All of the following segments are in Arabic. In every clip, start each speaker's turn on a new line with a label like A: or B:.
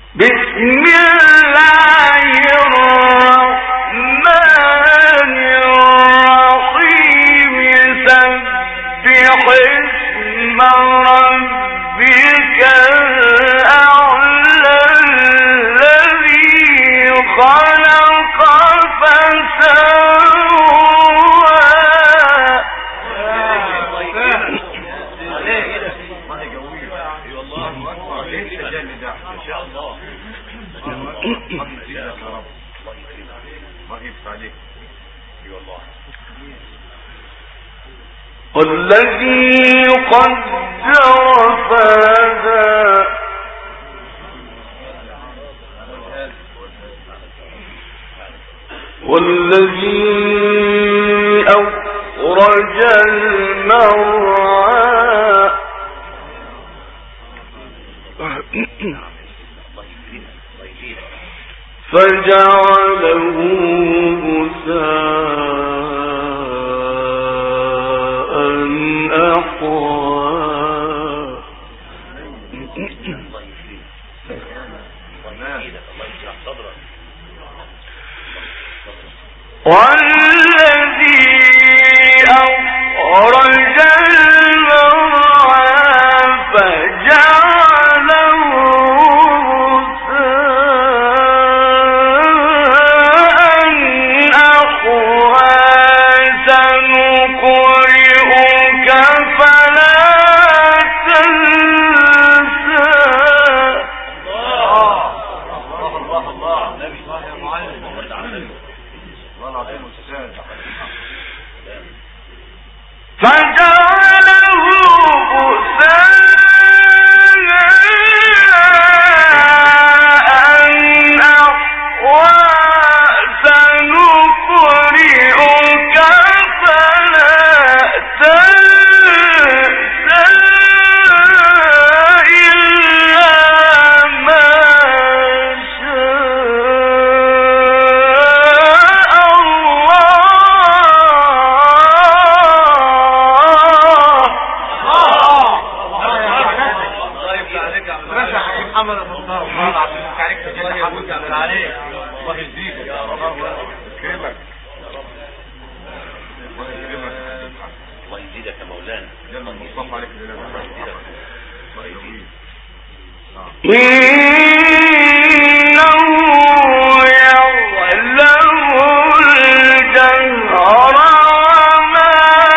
A: بسم الله الرحمن الرحيم سبح اسم ربك الأعلى الذي خلق فسوى. والذي قدر فهدى والذي أخرج المرعى فجعله غثاء أحوى. والذي أخرج المرعى فجعله غثاء أحوى. سنقرئك فلا تنسى. فجعله غثاء أحوى. سنقرئك فلا تنسى إلا ما شاء إنه يعلم الجهر وما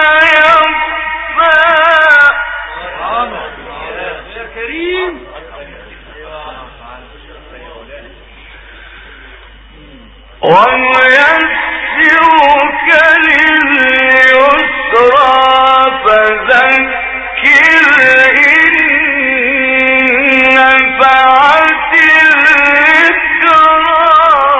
A: يخفى. يا كريم وييسرك لليسرى فذكر إن نفعت الذكرى.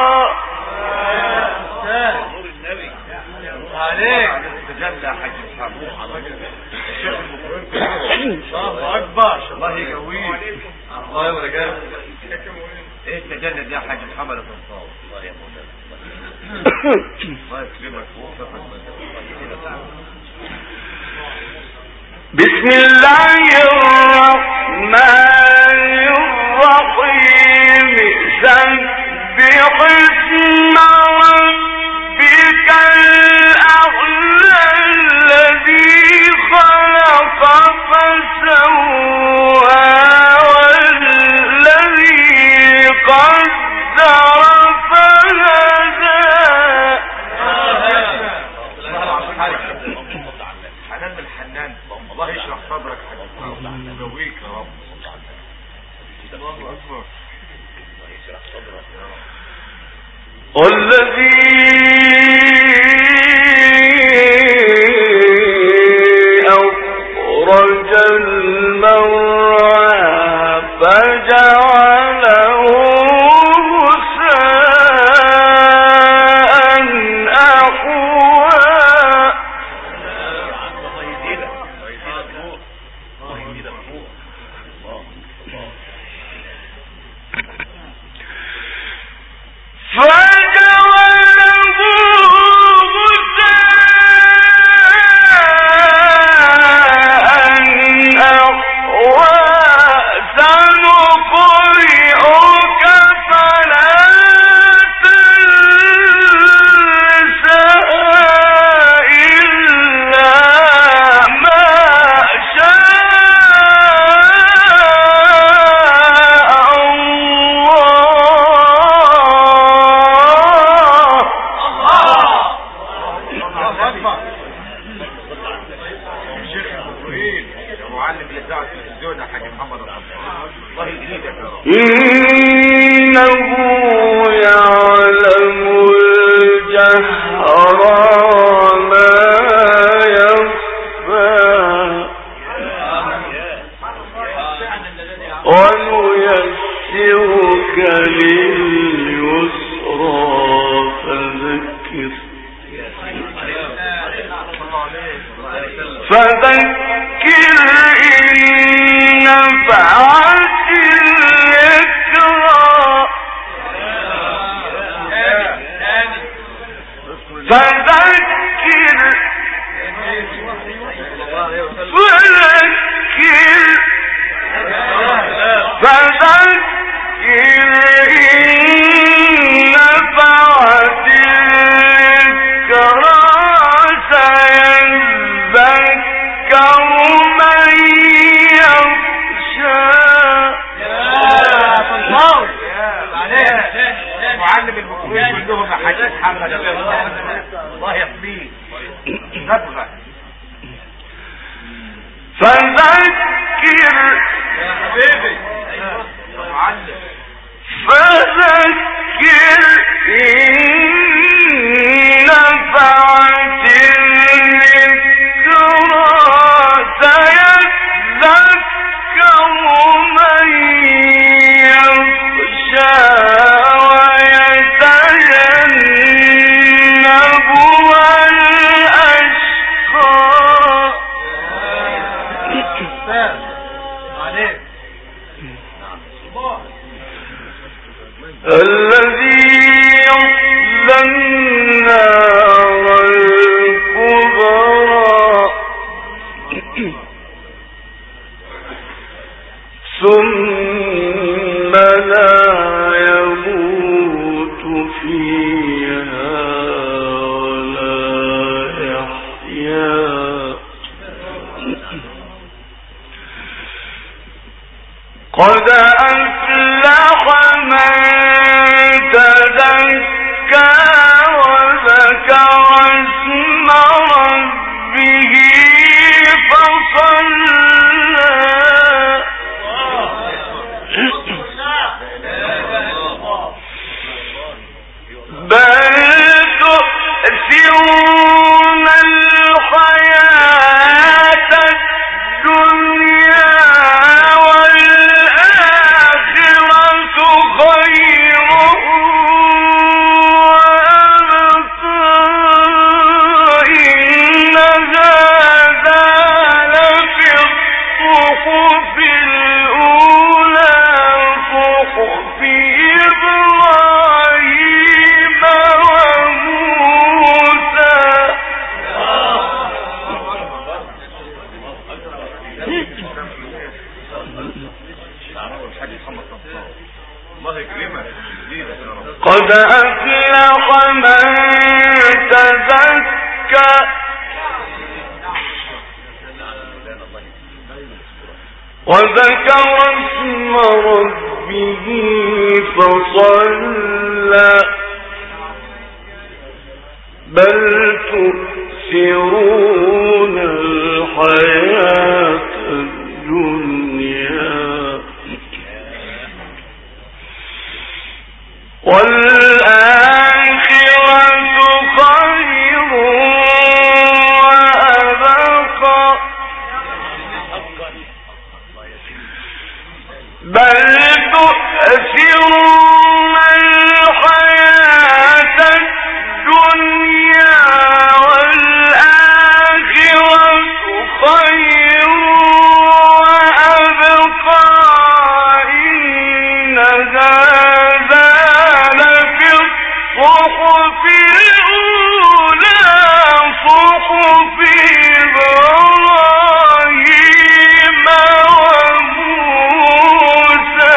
A: نور النبي عليك تجلى حج الحرب الشيخ المكرم. الله أكبر. الله يقويك. الله يا رجال. ايه التجلى دي يا حاج محمد الصنصاوي؟ الله يا مولانا الله يكرمك. بسم الله الرحمن الرحيم سبح اسم ربك الأعلى الذي خلق فسوى والذي قدر فهدى. حنان الحنان الله يشرح صدرك يقويك يا رب. الله أكبر. والذي أخرج المرعى فجعله غثاء أحوى. سنقرئك الزود يا حاج محمد الله يجزيك يا رب.
B: إنه يعلم الجهر وما يخفى ونيسرك لليسرى فذكر إن نفعت الذكرى فذكر
A: معلم المقرين كلهم يا حاج محمد الله يحميه نبغى
B: فذكر
A: يا حبيبي يا معلم
B: فذكر إن نفعت الذكرى سيذكر من يخشى الذي يصلى النار الكبرى ثم لا يموت فيها ولا يحيا قد أفلح من تزكى وذكر اسم ربه فصلى بل تؤثرون الحياة الدنيا قد أفلح من تزكى وذكر اسم ربه فصلى بل تؤثرون الحياة الدنيا والآخرة خير وأبقى بل تؤثرون الحياة الدنيا والآخرة خير وأبقى إن هذا صحف الأولى صحف إبراهيم وموسى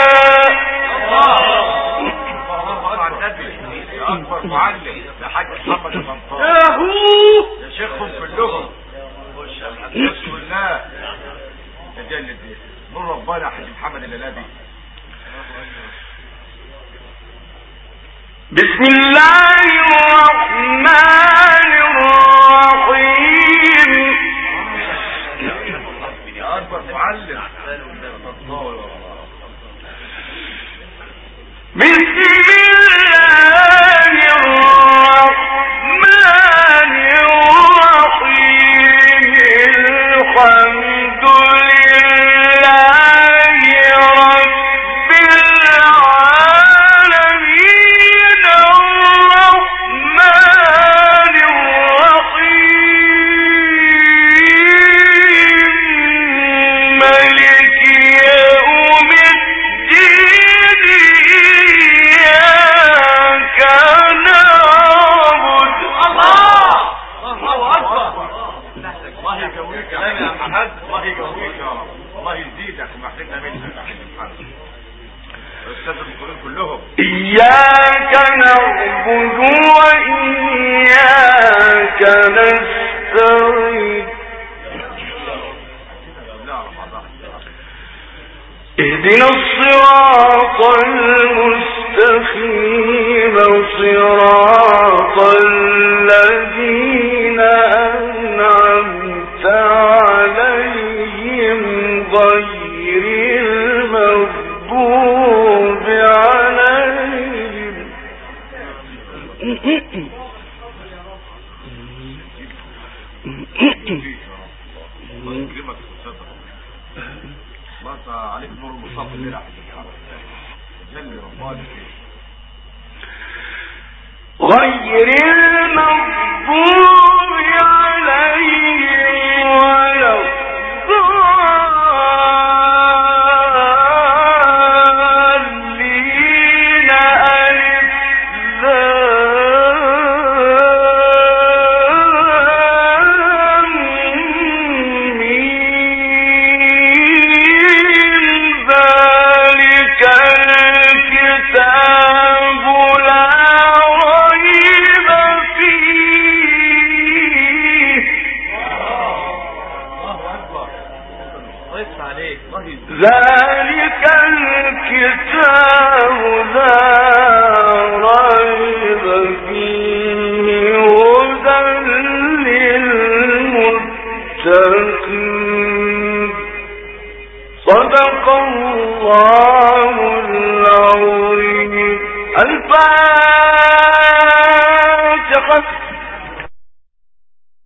A: أكبر معلم يا حاج محمد المنصور يا شيخهم كلهم بسم الله تجلد نور ربنا يا حاج محمد الليلابي
B: بسم الله الرحمن الرحيم
A: يا أكبر معلم
B: إياك نعبد وإياك نستعين اهدنا الصراط المستقيم صراط الذين أنعمت عليهم غير المغضوب عليهم
A: عليك نور المصطفى اللي راح جل ربنا
B: غير المغضوب عليهم ولا الضالين ذلك الكتاب لا ريب فيه هدى للمتقين صدق الله العظيم. الفاتحة.